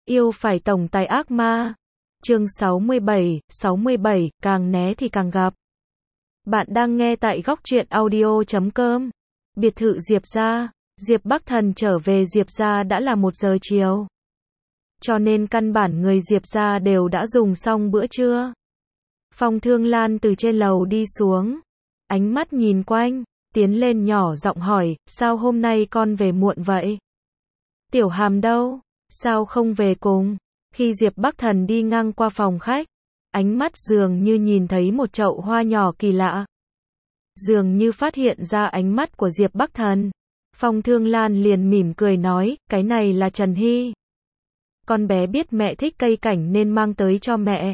Yêu phải tổng tài ác ma. Chương 67, càng né thì càng gặp. Bạn đang nghe tại góc truyện audio.com. Biệt thự Diệp gia. Diệp Bắc Thần trở về Diệp gia đã là 1 giờ chiều. Cho nên căn bản người Diệp gia đều đã dùng xong bữa trưa. Phong Thương Lan từ trên lầu đi xuống. Ánh mắt nhìn quanh, tiến lên nhỏ giọng hỏi, sao hôm nay con về muộn vậy? Tiểu Hàm đâu? Sao không về cùng? Khi Diệp Bắc Thần đi ngang qua phòng khách, ánh mắt dường như nhìn thấy một chậu hoa nhỏ kỳ lạ. Dường như phát hiện ra ánh mắt của Diệp Bắc Thần. Phong Thương Lan liền mỉm cười nói, cái này là Trần Hy. Con bé biết mẹ thích cây cảnh nên mang tới cho mẹ.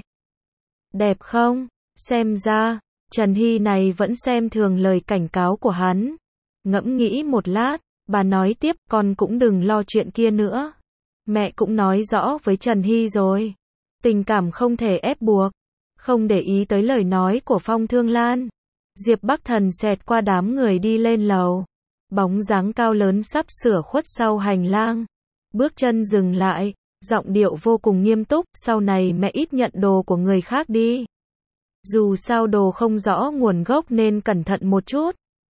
Đẹp không? Xem ra, Trần Hy này vẫn xem thường lời cảnh cáo của hắn. Ngẫm nghĩ một lát, bà nói tiếp, con cũng đừng lo chuyện kia nữa. Mẹ cũng nói rõ với Trần Hy rồi. Tình cảm không thể ép buộc. Không để ý tới lời nói của Phong Thương Lan. Diệp Bắc Thần xẹt qua đám người đi lên lầu. Bóng dáng cao lớn sắp sửa khuất sau hành lang. Bước chân dừng lại, giọng điệu vô cùng nghiêm túc, sau này mẹ ít nhận đồ của người khác đi. Dù sao đồ không rõ nguồn gốc nên cẩn thận một chút.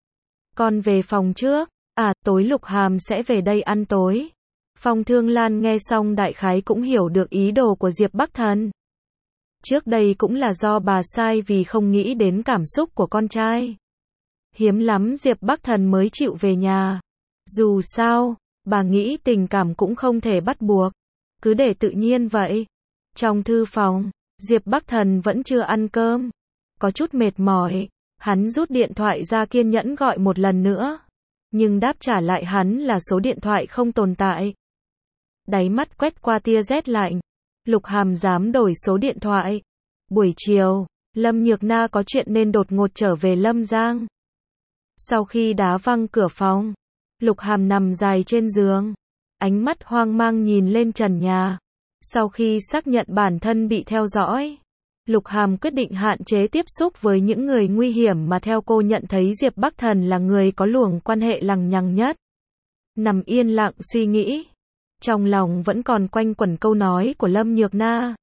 Con về phòng trước. Tối Lục Hàm sẽ về đây ăn tối. Phong Thương Lan nghe xong đại khái cũng hiểu được ý đồ của Diệp Bắc Thần. Trước đây cũng là do bà sai vì không nghĩ đến cảm xúc của con trai. Hiếm lắm Diệp Bắc Thần mới chịu về nhà. Dù sao, bà nghĩ tình cảm cũng không thể bắt buộc. Cứ để tự nhiên vậy. Trong thư phòng, Diệp Bắc Thần vẫn chưa ăn cơm. Có chút mệt mỏi. Hắn rút điện thoại ra kiên nhẫn gọi một lần nữa. Nhưng đáp trả lại hắn là số điện thoại không tồn tại. Đáy mắt quét qua tia rét lạnh. Lục Hàm dám đổi số điện thoại. Buổi chiều, Lâm Nhược Na có chuyện nên đột ngột trở về Lâm Giang. Sau khi đá văng cửa phòng, Lục Hàm nằm dài trên giường. Ánh mắt hoang mang nhìn lên trần nhà. Sau khi xác nhận bản thân bị theo dõi, Lục Hàm quyết định hạn chế tiếp xúc với những người nguy hiểm mà theo cô nhận thấy Diệp Bắc Thần là người có luồng quan hệ lằng nhằng nhất. Nằm yên lặng suy nghĩ. Trong lòng vẫn còn quanh quẩn câu nói của Lâm Nhược Na.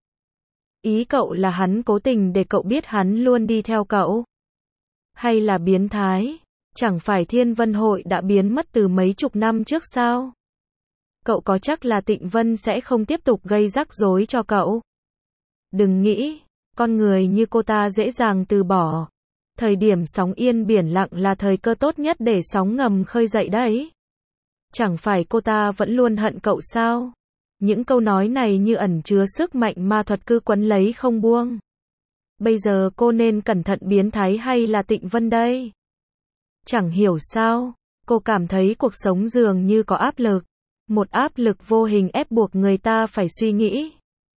Ý cậu là hắn cố tình để cậu biết hắn luôn đi theo cậu? Hay là biến thái? Chẳng phải Thiên Vân Hội đã biến mất từ mấy chục năm trước sao? Cậu có chắc là Tịnh Vân sẽ không tiếp tục gây rắc rối cho cậu? Đừng nghĩ, con người như cô ta dễ dàng từ bỏ. Thời điểm sóng yên biển lặng là thời cơ tốt nhất để sóng ngầm khơi dậy đấy. Chẳng phải cô ta vẫn luôn hận cậu sao? Những câu nói này như ẩn chứa sức mạnh ma thuật cứ quấn lấy không buông. Bây giờ cô nên cẩn thận biến thái hay là Tịnh Vân đây? Chẳng hiểu sao, cô cảm thấy cuộc sống dường như có áp lực. Một áp lực vô hình ép buộc người ta phải suy nghĩ.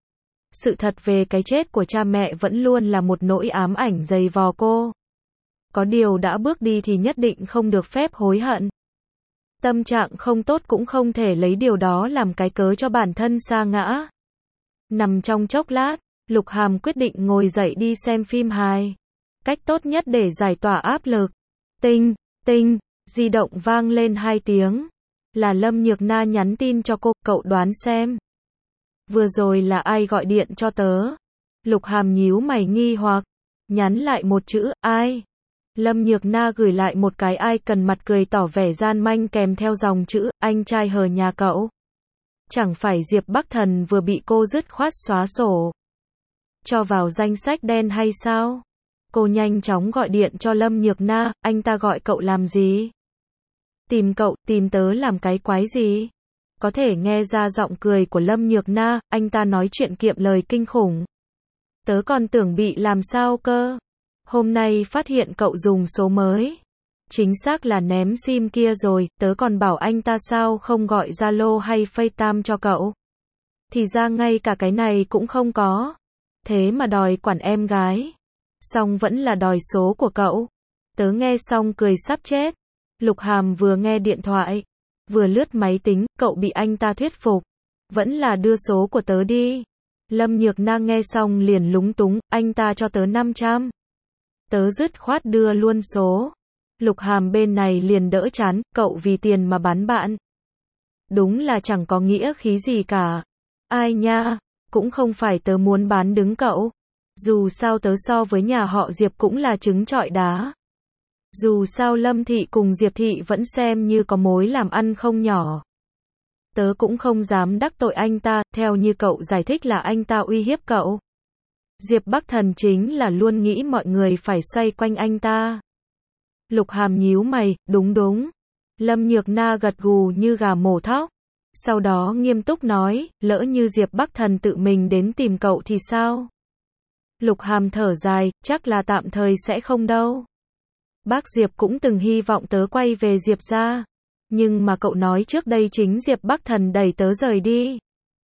Sự thật về cái chết của cha mẹ vẫn luôn là một nỗi ám ảnh dày vò cô. Có điều đã bước đi thì nhất định không được phép hối hận. Tâm trạng không tốt cũng không thể lấy điều đó làm cái cớ cho bản thân sa ngã. Nằm trong chốc lát, Lục Hàm quyết định ngồi dậy đi xem phim hài. Cách tốt nhất để giải tỏa áp lực. Tinh, tinh, di động vang lên 2 tiếng. Là Lâm Nhược Na nhắn tin cho cô, cậu đoán xem. Vừa rồi là ai gọi điện cho tớ? Lục Hàm nhíu mày nghi hoặc. Nhắn lại một chữ, ai? Lâm Nhược Na gửi lại một cái icon mặt cười tỏ vẻ gian manh kèm theo dòng chữ, anh trai hờ nhà cậu. Chẳng phải Diệp Bắc Thần vừa bị cô dứt khoát xóa sổ. Cho vào danh sách đen hay sao? Cô nhanh chóng gọi điện cho Lâm Nhược Na, anh ta gọi cậu làm gì? Tìm cậu, tìm tớ làm cái quái gì? Có thể nghe ra giọng cười của Lâm Nhược Na, anh ta nói chuyện kiệm lời kinh khủng. Tớ còn tưởng bị làm sao cơ? Hôm nay phát hiện cậu dùng số mới. Chính xác là ném sim kia rồi, tớ còn bảo anh ta sao không gọi Zalo hay FaceTime cho cậu. Thì ra ngay cả cái này cũng không có. Thế mà đòi quản em gái. Xong vẫn là đòi số của cậu. Tớ nghe xong cười sắp chết. Lục Hàm vừa nghe điện thoại, vừa lướt máy tính, cậu bị anh ta thuyết phục. Vẫn là đưa số của tớ đi. Lâm Nhược Na nghe xong liền lúng túng, anh ta cho tớ 500. Tớ dứt khoát đưa luôn số. Lục Hàm bên này liền đỡ chán, cậu vì tiền mà bán bạn. Đúng là chẳng có nghĩa khí gì cả. Ai nha, cũng không phải tớ muốn bán đứng cậu. Dù sao tớ so với nhà họ Diệp cũng là trứng trọi đá. Dù sao Lâm Thị cùng Diệp Thị vẫn xem như có mối làm ăn không nhỏ. Tớ cũng không dám đắc tội anh ta, theo như cậu giải thích là anh ta uy hiếp cậu. Diệp Bắc Thần chính là luôn nghĩ mọi người phải xoay quanh anh ta. Lục Hàm nhíu mày, đúng. Lâm Nhược Na gật gù như gà mổ thóc. Sau đó nghiêm túc nói, lỡ như Diệp Bắc Thần tự mình đến tìm cậu thì sao? Lục Hàm thở dài, chắc là tạm thời sẽ không đâu. Bác Diệp cũng từng hy vọng tớ quay về Diệp gia. Nhưng mà cậu nói trước đây chính Diệp Bắc Thần đẩy tớ rời đi.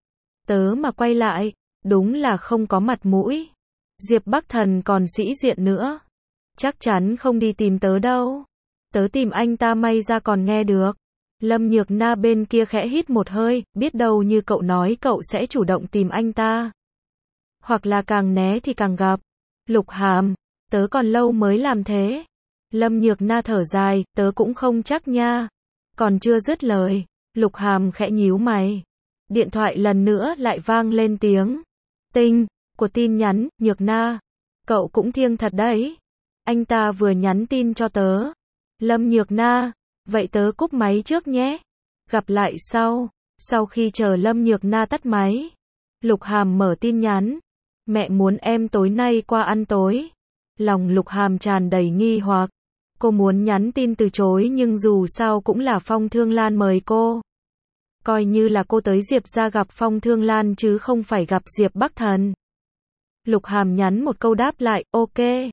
Tớ mà quay lại, đúng là không có mặt mũi. Diệp Bắc Thần còn sĩ diện nữa. Chắc chắn không đi tìm tớ đâu. Tớ tìm anh ta may ra còn nghe được. Lâm Nhược Na bên kia khẽ hít một hơi, biết đâu như cậu nói cậu sẽ chủ động tìm anh ta. Hoặc là càng né thì càng gặp. Lục Hàm, tớ còn lâu mới làm thế. Lâm Nhược Na thở dài, tớ cũng không chắc nha. Còn chưa dứt lời, Lục Hàm khẽ nhíu mày. Điện thoại lần nữa lại vang lên tiếng tinh của tin nhắn, Nhược Na. Cậu cũng thiêng thật đấy. Anh ta vừa nhắn tin cho tớ. Lâm Nhược Na, vậy tớ cúp máy trước nhé. Gặp lại sau. Sau khi chờ Lâm Nhược Na tắt máy, Lục Hàm mở tin nhắn. Mẹ muốn em tối nay qua ăn tối. Lòng Lục Hàm tràn đầy nghi hoặc. Cô muốn nhắn tin từ chối nhưng dù sao cũng là Phong Thương Lan mời cô. Coi như là cô tới Diệp gia gặp Phong Thương Lan chứ không phải gặp Diệp Bắc Thần. Lục Hàm nhắn một câu đáp lại, ok.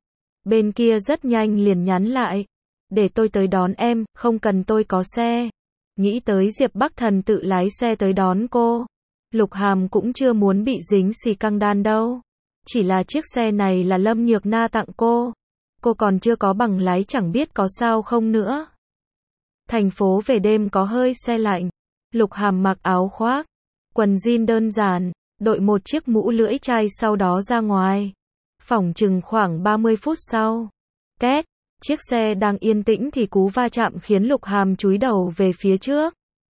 Bên kia rất nhanh liền nhắn lại. Để tôi tới đón em, không cần tôi có xe. Nghĩ tới Diệp Bắc Thần tự lái xe tới đón cô. Lục Hàm cũng chưa muốn bị dính xì căng đan đâu. Chỉ là chiếc xe này là Lâm Nhược Na tặng cô. Cô còn chưa có bằng lái chẳng biết có sao không nữa. Thành phố về đêm có hơi se lạnh. Lục Hàm mặc áo khoác, quần jean đơn giản, đội một chiếc mũ lưỡi chai sau đó ra ngoài. Phỏng chừng khoảng 30 phút sau. Két, chiếc xe đang yên tĩnh thì cú va chạm khiến Lục Hàm chúi đầu về phía trước.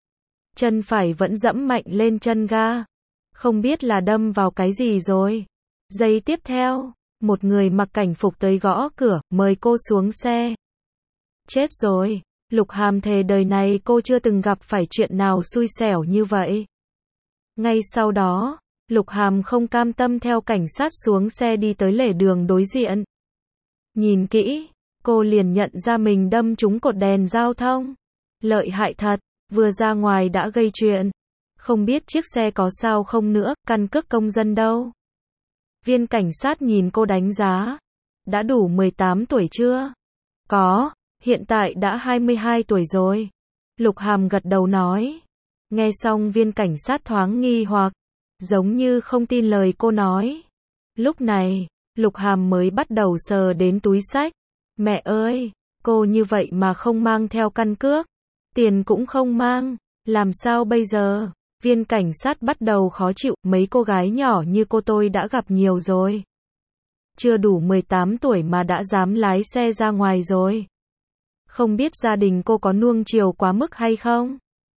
Chân phải vẫn dẫm mạnh lên chân ga. Không biết là đâm vào cái gì rồi. Giây tiếp theo, một người mặc cảnh phục tới gõ cửa, mời cô xuống xe. Chết rồi, Lục Hàm thề đời này cô chưa từng gặp phải chuyện nào xui xẻo như vậy. Ngay sau đó, Lục Hàm không cam tâm theo cảnh sát xuống xe đi tới lề đường đối diện. Nhìn kỹ, cô liền nhận ra mình đâm trúng cột đèn giao thông. Lợi hại thật, vừa ra ngoài đã gây chuyện. Không biết chiếc xe có sao không nữa, căn cước công dân đâu. Viên cảnh sát nhìn cô đánh giá. Đã đủ 18 tuổi chưa? Có, hiện tại đã 22 tuổi rồi. Lục Hàm gật đầu nói. Nghe xong viên cảnh sát thoáng nghi hoặc, giống như không tin lời cô nói. Lúc này, Lục Hàm mới bắt đầu sờ đến túi xách. Mẹ ơi, cô như vậy mà không mang theo căn cước. Tiền cũng không mang, làm sao bây giờ? Viên cảnh sát bắt đầu khó chịu, mấy cô gái nhỏ như cô tôi đã gặp nhiều rồi. Chưa đủ 18 tuổi mà đã dám lái xe ra ngoài rồi. Không biết gia đình cô có nuông chiều quá mức hay không?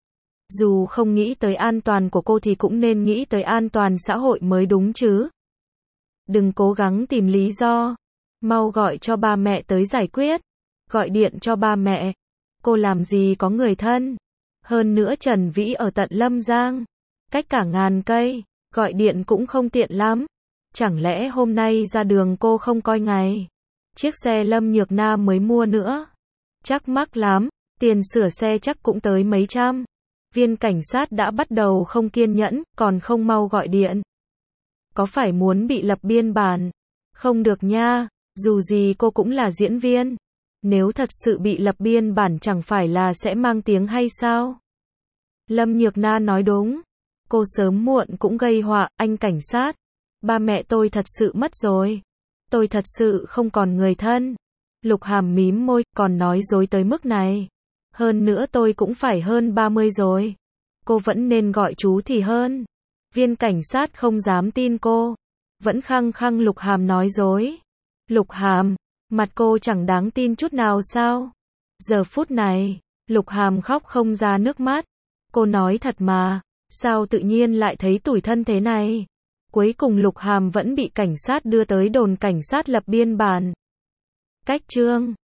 Dù không nghĩ tới an toàn của cô thì cũng nên nghĩ tới an toàn xã hội mới đúng chứ. Đừng cố gắng tìm lý do. Mau gọi cho ba mẹ tới giải quyết. Gọi điện cho ba mẹ. Cô làm gì có người thân. Hơn nữa Trần Vĩ ở tận Lâm Giang. Cách cả ngàn cây. Gọi điện cũng không tiện lắm. Chẳng lẽ hôm nay ra đường cô không coi ngày. Chiếc xe Lâm Nhược Na mới mua nữa. Chắc mắc lắm. Tiền sửa xe chắc cũng tới mấy trăm. Viên cảnh sát đã bắt đầu không kiên nhẫn, còn không mau gọi điện. Có phải muốn bị lập biên bản? Không được nha, dù gì cô cũng là diễn viên. Nếu thật sự bị lập biên bản chẳng phải là sẽ mang tiếng hay sao? Lâm Nhược Na nói đúng. Cô sớm muộn cũng gây họa, anh cảnh sát. Ba mẹ tôi thật sự mất rồi. Tôi thật sự không còn người thân. Lục Hàm mím môi, còn nói dối tới mức này. Hơn nữa tôi cũng phải hơn 30 rồi. Cô vẫn nên gọi chú thì hơn. Viên cảnh sát không dám tin cô. Vẫn khăng khăng Lục Hàm nói dối. Lục Hàm, mặt cô chẳng đáng tin chút nào sao? Giờ phút này, Lục Hàm khóc không ra nước mắt. Cô nói thật mà, Sao tự nhiên lại thấy tủi thân thế này? Cuối cùng Lục Hàm vẫn bị cảnh sát đưa tới đồn cảnh sát lập biên bản. Cách chương